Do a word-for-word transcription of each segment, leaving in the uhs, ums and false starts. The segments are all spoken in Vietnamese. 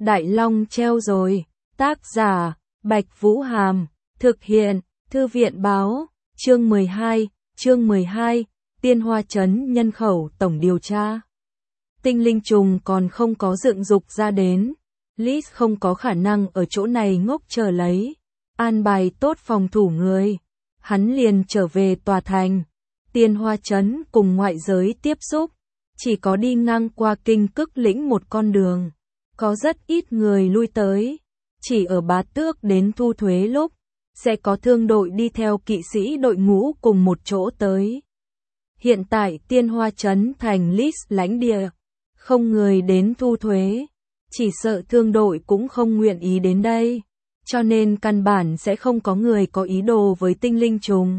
Đại Long treo rồi. Tác giả, Bạch Vũ Hàm. Thực hiện, Thư viện Báo. Chương mười hai, chương mười hai, Tiên Hoa Trấn nhân khẩu tổng điều tra. Tinh linh trùng còn không có dựng dục ra đến. Liz không có khả năng ở chỗ này ngốc chờ lấy. An bài tốt phòng thủ người. Hắn liền trở về tòa thành. Tiên Hoa Trấn cùng ngoại giới tiếp xúc. Chỉ có đi ngang qua Kinh Cức Lĩnh một con đường. Có rất ít người lui tới. Chỉ ở Bá Tước đến thu thuế lúc, sẽ có thương đội đi theo kỵ sĩ đội ngũ cùng một chỗ tới. Hiện tại Tiên Hoa Trấn thành Liz lãnh địa. Không người đến thu thuế. Chỉ sợ thương đội cũng không nguyện ý đến đây. Cho nên căn bản sẽ không có người có ý đồ với tinh linh trùng.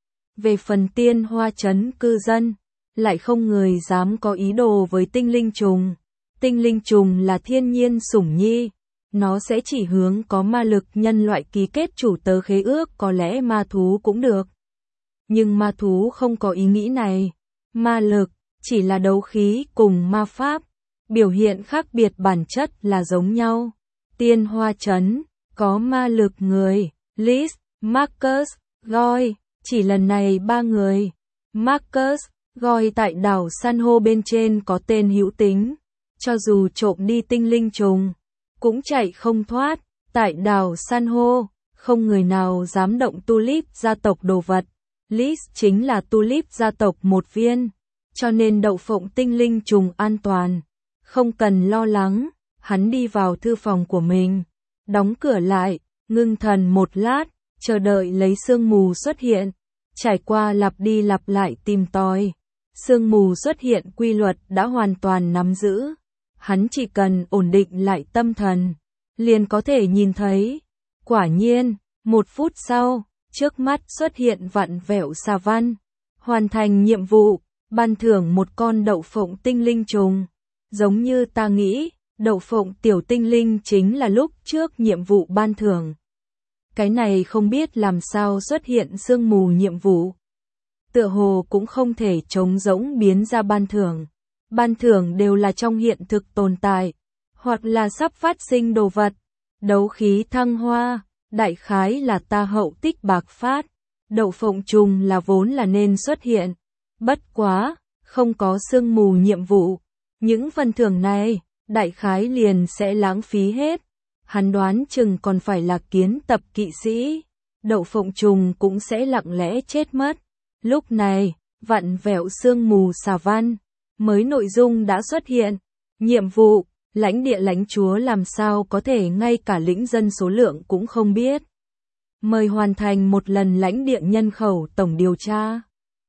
Về phần Tiên Hoa Trấn cư dân, lại không người dám có ý đồ với tinh linh trùng. Tinh linh trùng là thiên nhiên sủng nhi. Nó sẽ chỉ hướng có ma lực nhân loại ký kết chủ tớ khế ước, có lẽ ma thú cũng được. Nhưng ma thú không có ý nghĩ này. Ma lực chỉ là đấu khí cùng ma pháp. Biểu hiện khác biệt bản chất là giống nhau. Tiên Hoa Trấn có ma lực người, Liz, Marcus, Goy, chỉ lần này ba người. Marcus, Goy tại đảo san hô bên trên có tên hữu tính. Cho dù trộm đi tinh linh trùng, cũng chạy không thoát. Tại đảo san hô, không người nào dám động tulip gia tộc đồ vật. Liz chính là tulip gia tộc một viên. Cho nên đậu phộng tinh linh trùng an toàn. Không cần lo lắng. Hắn đi vào thư phòng của mình. Đóng cửa lại, ngưng thần một lát, chờ đợi lấy sương mù xuất hiện. Trải qua lặp đi lặp lại tìm tòi. Sương mù xuất hiện quy luật đã hoàn toàn nắm giữ. Hắn chỉ cần ổn định lại tâm thần, liền có thể nhìn thấy. Quả nhiên, một phút sau, trước mắt xuất hiện vặn vẹo xà văn. Hoàn thành nhiệm vụ, ban thưởng một con đậu phộng tinh linh trùng. Giống như ta nghĩ, đậu phộng tiểu tinh linh chính là lúc trước nhiệm vụ ban thưởng. Cái này không biết làm sao xuất hiện sương mù nhiệm vụ. Tựa hồ cũng không thể trống rỗng biến ra ban thưởng. Ban thưởng đều là trong hiện thực tồn tại, hoặc là sắp phát sinh đồ vật. Đấu khí thăng hoa, đại khái là ta hậu tích bạc phát. Đậu phộng trùng là vốn là nên xuất hiện. Bất quá, không có sương mù nhiệm vụ. Những phần thưởng này, đại khái liền sẽ lãng phí hết. Hắn đoán chừng còn phải là kiến tập kỵ sĩ. Đậu phộng trùng cũng sẽ lặng lẽ chết mất. Lúc này, vặn vẹo sương mù xà văn. Mới nội dung đã xuất hiện. Nhiệm vụ, lãnh địa lãnh chúa làm sao có thể ngay cả lĩnh dân số lượng cũng không biết. Mời hoàn thành một lần lãnh địa nhân khẩu tổng điều tra.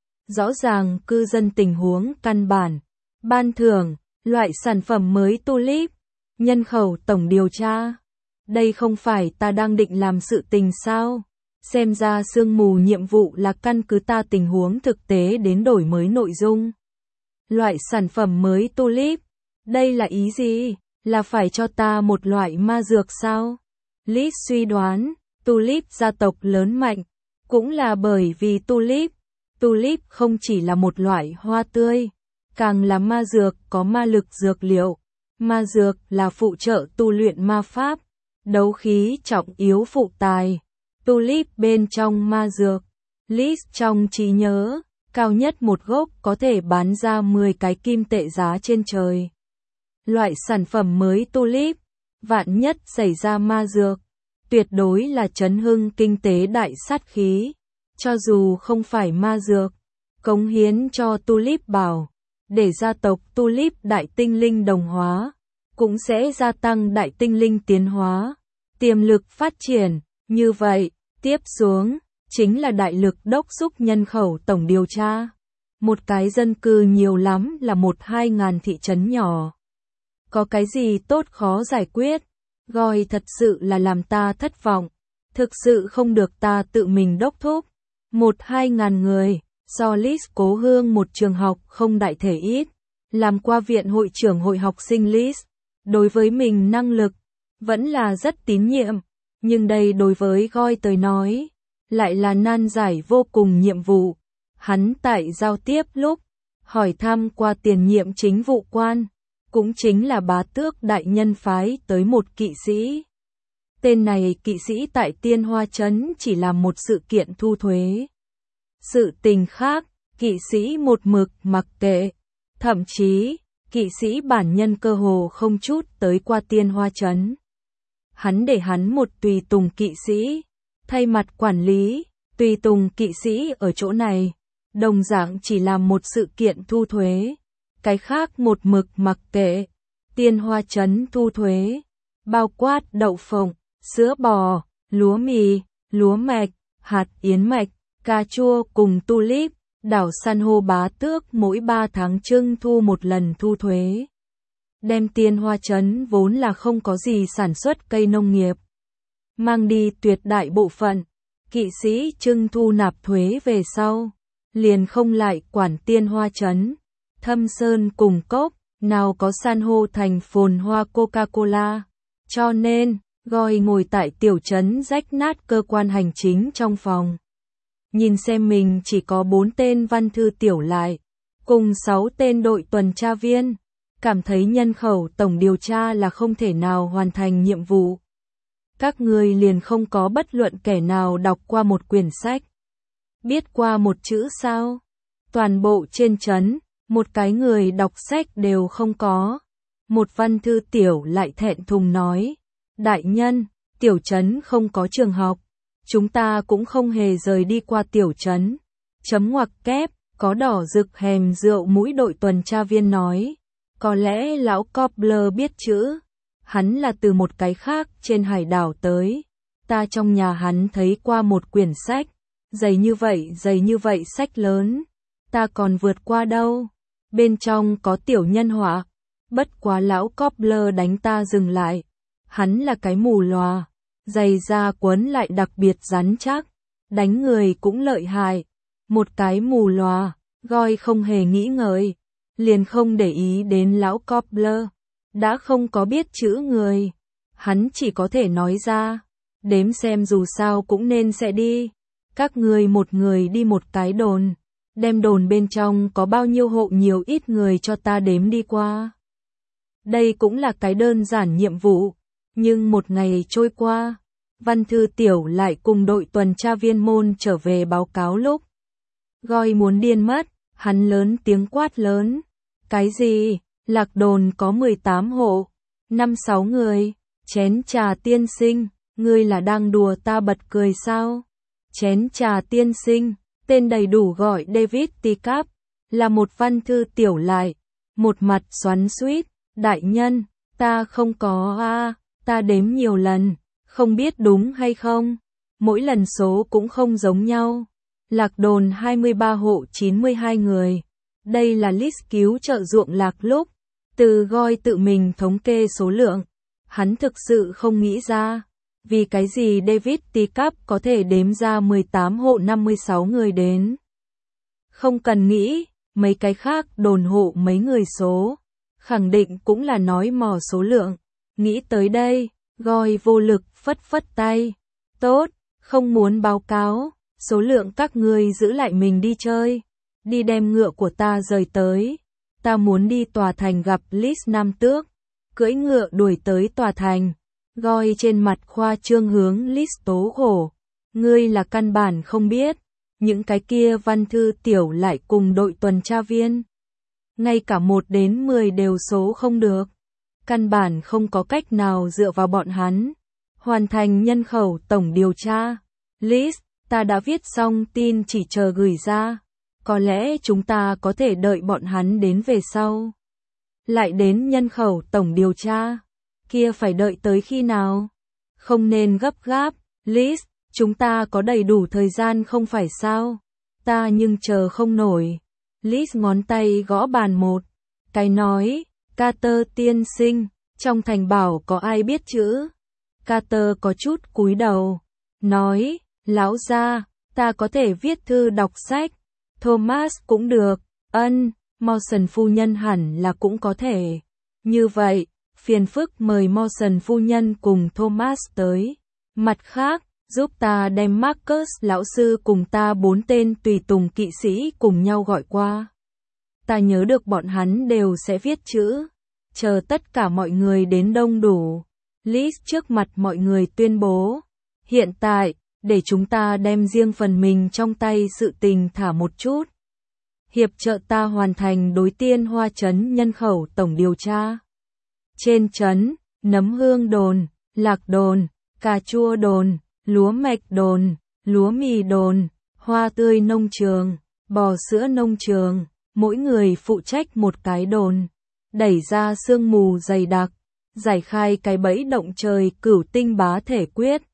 Rõ ràng cư dân tình huống căn bản. Ban thưởng, loại sản phẩm mới tulip. Nhân khẩu tổng điều tra. Đây không phải ta đang định làm sự tình sao? Xem ra sương mù nhiệm vụ là căn cứ ta tình huống thực tế đến đổi mới nội dung. Loại sản phẩm mới tulip. Đây là ý gì? Là phải cho ta một loại ma dược sao? Liz suy đoán, tulip gia tộc lớn mạnh. Cũng là bởi vì tulip. Tulip không chỉ là một loại hoa tươi. Càng là ma dược có ma lực dược liệu. Ma dược là phụ trợ tu luyện ma pháp. Đấu khí trọng yếu phụ tài. Tulip bên trong ma dược. Liz trong trí nhớ. Cao nhất một gốc có thể bán ra mười cái kim tệ giá trên trời. Loại sản phẩm mới tulip, vạn nhất xảy ra ma dược, tuyệt đối là chấn hưng kinh tế đại sát khí. Cho dù không phải ma dược, cống hiến cho tulip bảo, để gia tộc tulip đại tinh linh đồng hóa, cũng sẽ gia tăng đại tinh linh tiến hóa, tiềm lực phát triển. Như vậy, tiếp xuống chính là đại lực đốc thúc nhân khẩu tổng điều tra. Một cái dân cư nhiều lắm là một hai ngàn thị trấn nhỏ. Có cái gì tốt khó giải quyết? Goy thật sự là làm ta thất vọng. Thực sự không được ta tự mình đốc thúc. Một hai ngàn người, so Liz cố hương một trường học không đại thể ít. Làm qua viện hội trưởng hội học sinh Liz. Đối với mình năng lực, vẫn là rất tín nhiệm. Nhưng đây đối với Goy tới nói, lại là nan giải vô cùng nhiệm vụ. Hắn tại giao tiếp lúc, hỏi thăm qua tiền nhiệm chính vụ quan. cũng chính là bá tước đại nhân phái tới một kỵ sĩ. Tên này kỵ sĩ tại Tiên Hoa Trấn chỉ làm một sự kiện thu thuế. Sự tình khác, kỵ sĩ một mực mặc kệ. Thậm chí, kỵ sĩ bản nhân cơ hồ không chút tới qua Tiên Hoa Trấn. Hắn để hắn một tùy tùng kỵ sĩ, thay mặt quản lý, tùy tùng kỵ sĩ ở chỗ này, đồng dạng chỉ làm một sự kiện thu thuế. Cái khác một mực mặc kệ. Tiên Hoa Trấn thu thuế, bao quát đậu phộng, sữa bò, lúa mì, lúa mạch, hạt yến mạch, cà chua cùng tulip. Đảo san hô bá tước mỗi ba tháng trưng thu một lần thu thuế. Đem Tiên Hoa Trấn vốn là không có gì sản xuất cây nông nghiệp, mang đi tuyệt đại bộ phận, kỵ sĩ trưng thu nạp thuế về sau, liền không lại quản Tiên Hoa Trấn. Thâm Sơn cùng cốc, nào có san hô thành phồn hoa Coca-Cola, cho nên, Goi ngồi tại tiểu trấn rách nát cơ quan hành chính trong phòng. Nhìn xem mình chỉ có bốn tên văn thư tiểu lại, cùng sáu tên đội tuần tra viên, cảm thấy nhân khẩu tổng điều tra là không thể nào hoàn thành nhiệm vụ. Các người liền không có bất luận kẻ nào đọc qua một quyển sách, biết qua một chữ sao? Toàn bộ trên trấn, một cái người đọc sách đều không có. Một văn thư tiểu lại thẹn thùng nói, đại nhân, tiểu trấn không có trường học. Chúng ta cũng không hề rời đi qua tiểu trấn. Chấm ngoặc kép, có đỏ rực hèm rượu mũi đội tuần tra viên nói. Có lẽ lão Cobbler biết chữ. Hắn là từ một cái khác trên hải đảo tới. Ta trong nhà hắn thấy qua một quyển sách. Dày như vậy, dày như vậy sách lớn. Ta còn vượt qua đâu. Bên trong có tiểu nhân họa. Bất quá lão Cobbler đánh ta dừng lại. Hắn là cái mù lòa. Giày da quấn lại đặc biệt rắn chắc, đánh người cũng lợi hại. Một cái mù lòa, Goi không hề nghĩ ngợi, liền không để ý đến lão Cobbler, đã không có biết chữ người. Hắn chỉ có thể nói ra, đếm xem dù sao cũng nên sẽ đi. Các người một người đi một cái đồn, đem đồn bên trong có bao nhiêu hộ nhiều ít người cho ta đếm đi qua. Đây cũng là cái đơn giản nhiệm vụ. Nhưng một ngày trôi qua, văn thư tiểu lại cùng đội tuần tra viên môn trở về báo cáo lúc. Goi muốn điên mất, hắn lớn tiếng quát lớn. Cái gì? Lạc đồn có mười tám hộ, năm sáu người, chén trà tiên sinh, ngươi là đang đùa ta bật cười sao? Chén trà tiên sinh, tên đầy đủ gọi David Teacup, là một văn thư tiểu lại, một mặt xoắn xuýt, đại nhân, ta không có a. À. Ta đếm nhiều lần, không biết đúng hay không, mỗi lần số cũng không giống nhau. Lạc đồn hai mươi ba hộ chín mươi hai người, đây là list cứu trợ ruộng lạc lúc, từ Goi tự mình thống kê số lượng, hắn thực sự không nghĩ ra, vì cái gì David Teacup có thể đếm ra mười tám hộ năm mươi sáu người đến. Không cần nghĩ, mấy cái khác đồn hộ mấy người số, khẳng định cũng là nói mò số lượng. Nghĩ tới đây, Goi vô lực phất phất tay. Tốt, không muốn báo cáo, số lượng các ngươi giữ lại mình đi chơi. Đi đem ngựa của ta rời tới. Ta muốn đi tòa thành gặp Lis Nam Tước. Cưỡi ngựa đuổi tới tòa thành. Goi trên mặt khoa trương hướng Lis tố khổ. Ngươi là căn bản không biết. Những cái kia văn thư tiểu lại cùng đội tuần tra viên. Ngay cả một đến mười đều số không được. Căn bản không có cách nào dựa vào bọn hắn. Hoàn thành nhân khẩu tổng điều tra. Lis, ta đã viết xong tin chỉ chờ gửi ra. Có lẽ chúng ta có thể đợi bọn hắn đến về sau. Lại đến nhân khẩu tổng điều tra. Kia phải đợi tới khi nào? Không nên gấp gáp. Lis, chúng ta có đầy đủ thời gian không phải sao? Ta nhưng chờ không nổi. Lis ngón tay gõ bàn một. Cái nói. Carter tiên sinh, trong thành bảo có ai biết chữ? Carter có chút cúi đầu, nói, lão gia, ta có thể viết thư đọc sách. Thomas cũng được, ân, Mawson phu nhân hẳn là cũng có thể. Như vậy, phiền phức mời Mawson phu nhân cùng Thomas tới. Mặt khác, giúp ta đem Marcus lão sư cùng ta bốn tên tùy tùng kỵ sĩ cùng nhau gọi qua. Ta nhớ được bọn hắn đều sẽ viết chữ. chờ tất cả mọi người đến đông đủ. Liz trước mặt mọi người tuyên bố, hiện tại, để chúng ta đem riêng phần mình trong tay sự tình thả một chút. Hiệp trợ ta hoàn thành đối Tiên Hoa trấn nhân khẩu tổng điều tra. Trên trấn, nấm hương đồn, lạc đồn, cà chua đồn, lúa mạch đồn, lúa mì đồn, hoa tươi nông trường, bò sữa nông trường, mỗi người phụ trách một cái đồn. Đẩy ra sương mù dày đặc, giải khai cái bẫy động trời cửu tinh bá thể quyết.